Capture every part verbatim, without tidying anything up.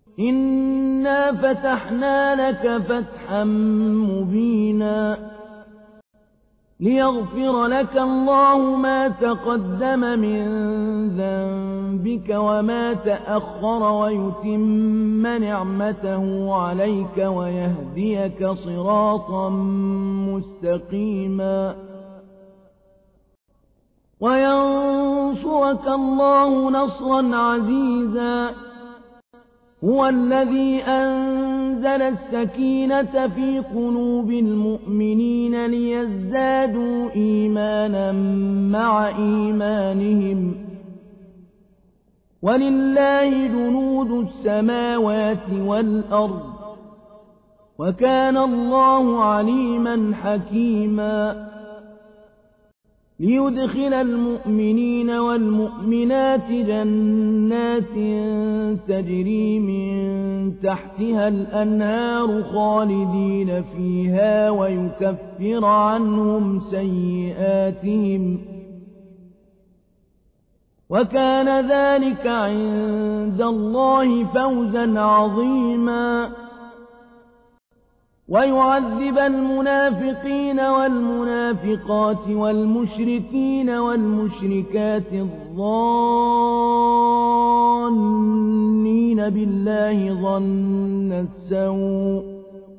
إنا فتحنا لك فتحا مبينا ليغفر لك الله ما تقدم من ذنبك وما تأخر ويتم نعمته عليك ويهديك صراطا مستقيما وينصرك الله نصرا عزيزا هو الذي أنزل السكينة في قلوب المؤمنين ليزدادوا إيمانا مع إيمانهم ولله جنود السماوات والأرض وكان الله عليما حكيما ليدخل المؤمنين والمؤمنات جنات تجري من تحتها الأنهار خالدين فيها ويكفر عنهم سيئاتهم وكان ذلك عند الله فوزا عظيما ويعذب المنافقين والمنافقات والمشركين والمشركات الظانين بالله ظن السوء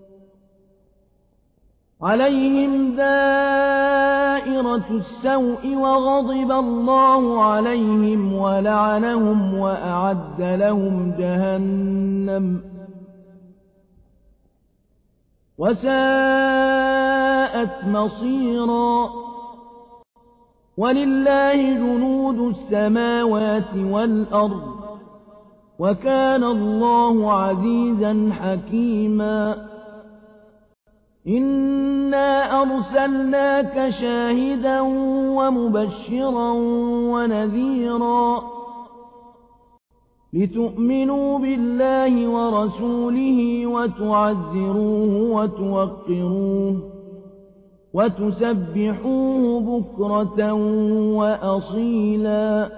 عليهم دائرة السوء وغضب الله عليهم ولعنهم وأعد لهم جهنم وساءت مصيرا ولله جنود السماوات والأرض وكان الله عزيزا حكيما إنا أرسلناك شاهدا ومبشرا ونذيرا لتؤمنوا بالله ورسوله وتعزروه وتوقروه وتسبحوه بكرة وأصيلا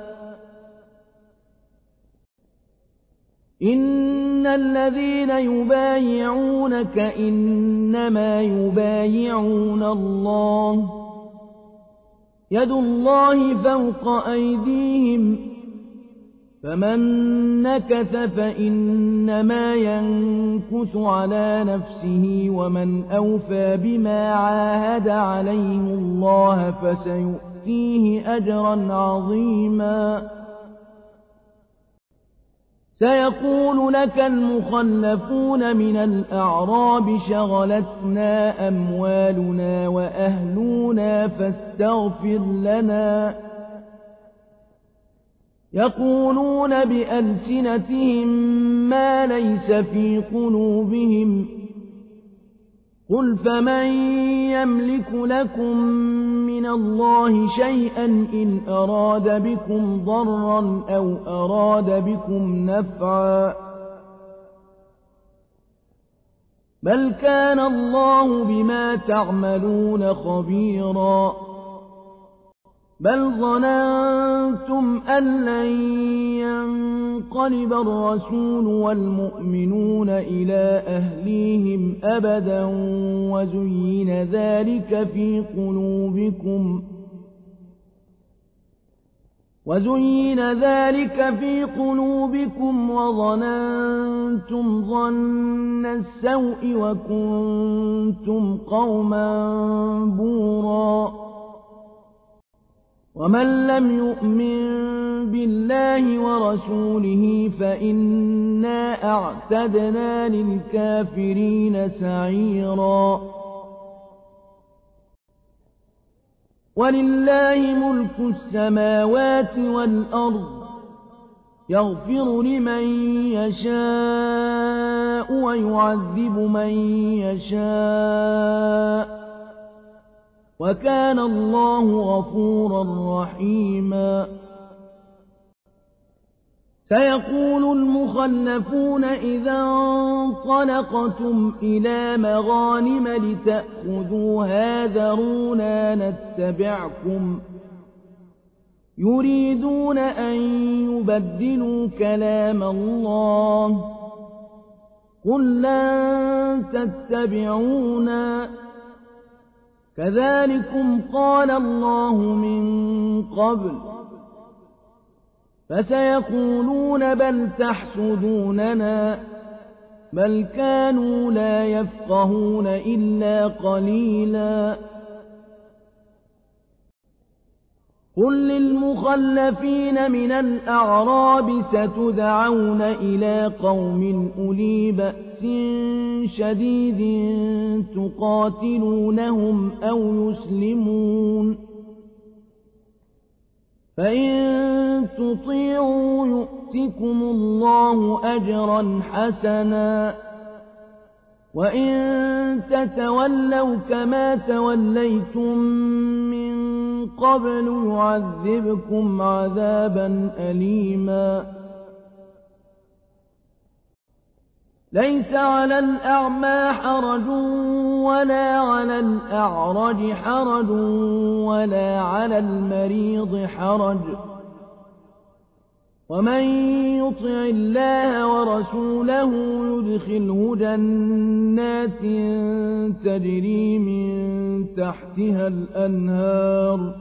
إن الذين يبايعونك إنما يبايعون الله يد الله فوق أيديهم فمن نكث فإنما ينكث على نفسه ومن أوفى بما عاهد عليه الله فسيؤتيه أجرا عظيما سيقول لك المخلفون من الأعراب شغلتنا أموالنا وأهلنا فاستغفر لنا يقولون بألسنتهم ما ليس في قلوبهم قل فمن يملك لكم من الله شيئا إن أراد بكم ضرا أو أراد بكم نفعا بل كان الله بما تعملون خبيرا بل ظننتم أن لن ينقلب الرسول والمؤمنون إلى أهليهم أبدا وزين ذلك في قلوبكم وزين ذلك في قلوبكم وظننتم ظن السوء وكنتم قوما بورا ومن لم يؤمن بالله ورسوله فإنا أعتدنا للكافرين سعيرا ولله ملك السماوات والأرض يغفر لمن يشاء ويعذب من يشاء وكان الله غفورا رحيما سيقول المخلفون إذا انطلقتم إلى مغانم لتأخذوها ذرونا نتبعكم يريدون أن يبدلوا كلام الله قل لن تتبعونا كذلكم قال الله من قبل فسيقولون بل تحسدوننا بل كانوا لا يفقهون إلا قليلا قل للمخلفين من الأعراب ستدعون إلى قوم أولي بأس شديد تقاتلونهم أو يسلمون فإن تطيعوا يؤتكم الله أجرا حسنا وإن تتولوا كما توليتم من قبل يعذبكم عذابا أليما ليس على الأعمى حرج ولا على الأعرج حرج ولا على المريض حرج ومن يطع الله ورسوله يدخله جنات تجري من تحتها الأنهار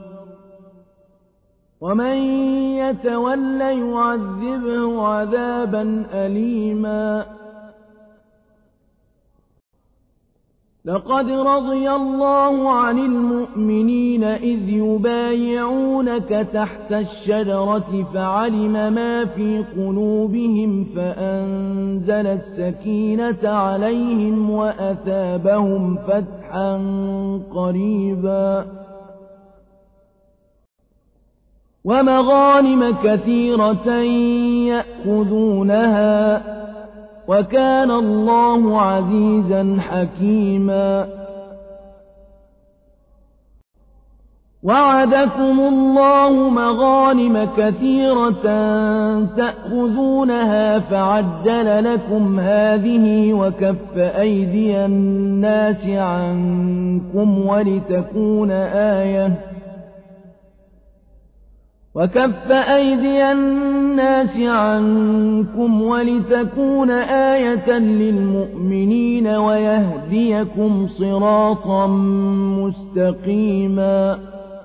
ومن يتول يعذبه عذابا أليما لقد رضي الله عن المؤمنين إذ يبايعونك تحت الشجرة فعلم ما في قلوبهم فأنزل السكينة عليهم وأثابهم فتحا قريبا ومغانم كثيرة يأخذونها وكان الله عزيزا حكيما وعدكم الله مغانم كثيرة تأخذونها فعجل لكم هذه وكف أيدي الناس عنكم ولتكون آية وكف أيدي الناس عنكم ولتكون آية للمؤمنين ويهديكم صراطا مستقيما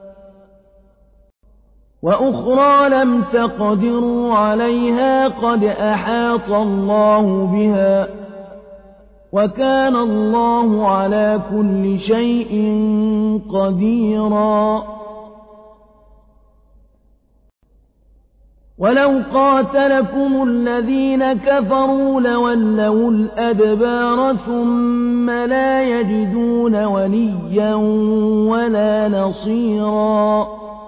وأخرى لم تقدروا عليها قد أحاط الله بها وكان الله على كل شيء قديرا ولو قاتلكم الذين كفروا لولوا الأدبار ثم لا يجدون وليا ولا نصيرا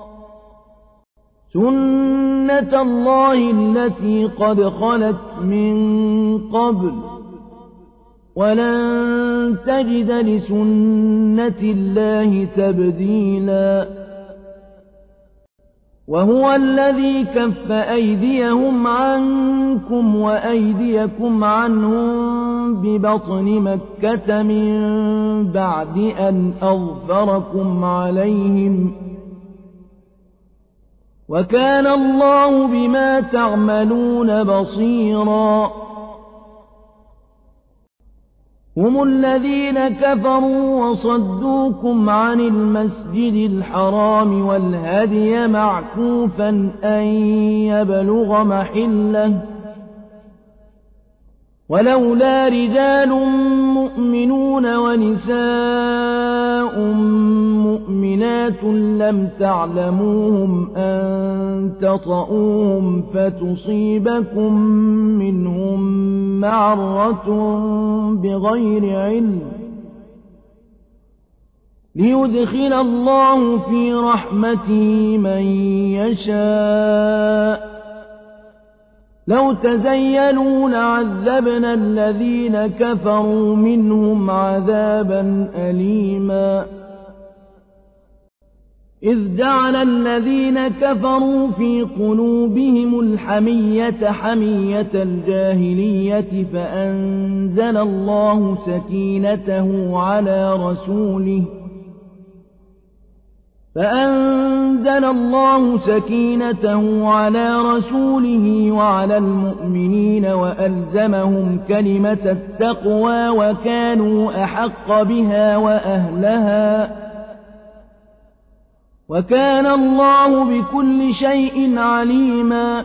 سنة الله التي قد خلت من قبل ولن تجد لسنة الله تبديلا وهو الذي كف أيديهم عنكم وأيديكم عنهم ببطن مكة من بعد أن أظفركم عليهم وكان الله بما تعملون بصيرا هم الذين كفروا وصدوكم عن المسجد الحرام والهدي معكوفا أن يبلغ محله ولولا رجال مؤمنون ونساء مؤمنات لم تعلموهم أن تطؤوهم فتصيبكم منهم معرة بغير علم ليدخل الله في رحمته من يشاء لو تزينوا لعذبنا الذين كفروا منهم عذابا أليما إذ جعل الذين كفروا في قلوبهم الحمية حمية الجاهلية فأنزل الله سكينته على رسوله فأنزل الله سكينته على رسوله وعلى المؤمنين وألزمهم كلمة التقوى وكانوا أحق بها وأهلها وكان الله بكل شيء عليما.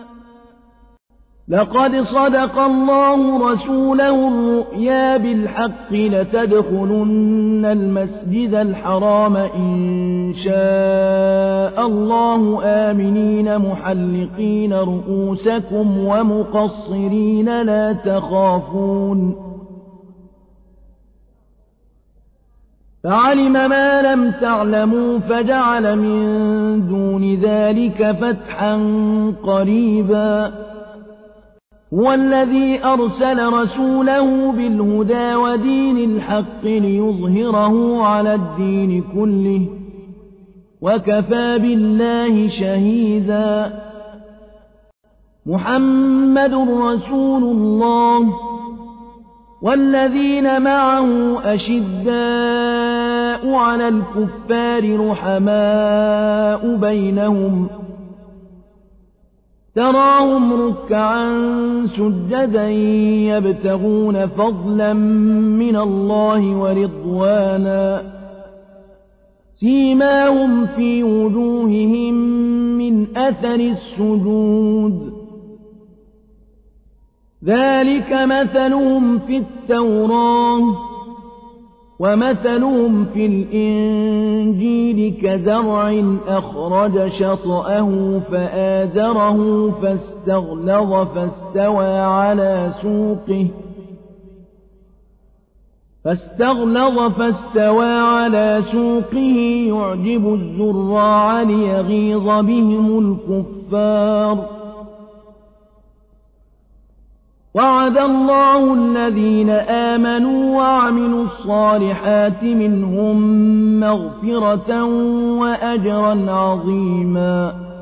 لقد صدق الله رسوله الرؤيا بالحق لتدخلن المسجد الحرام إن شاء الله آمنين محلقين رؤوسكم ومقصرين لا تخافون فعلم ما لم تعلموا فجعل من دون ذلك فتحا قريبا. هو الذي أرسل رسوله بالهدى ودين الحق ليظهره على الدين كله وكفى بالله شهيدا. محمد رسول الله والذين معه أشداء على الكفار رحماء بينهم تراهم ركعا سجدا يبتغون فضلا من الله ورضوانا سيماهم في وجوههم من أثر السجود ذلك مثلهم في التوراة ومثلهم في الإنجيل كزرع أخرج شطأه فآزره فاستغلظ فاستوى على سوقه فاستغلظ فاستوى على سوقه يعجب الزراع ليغيظ بهم الكفار. وعد الله الذين آمنوا وعملوا الصالحات منهم مغفرة وأجرا عظيما.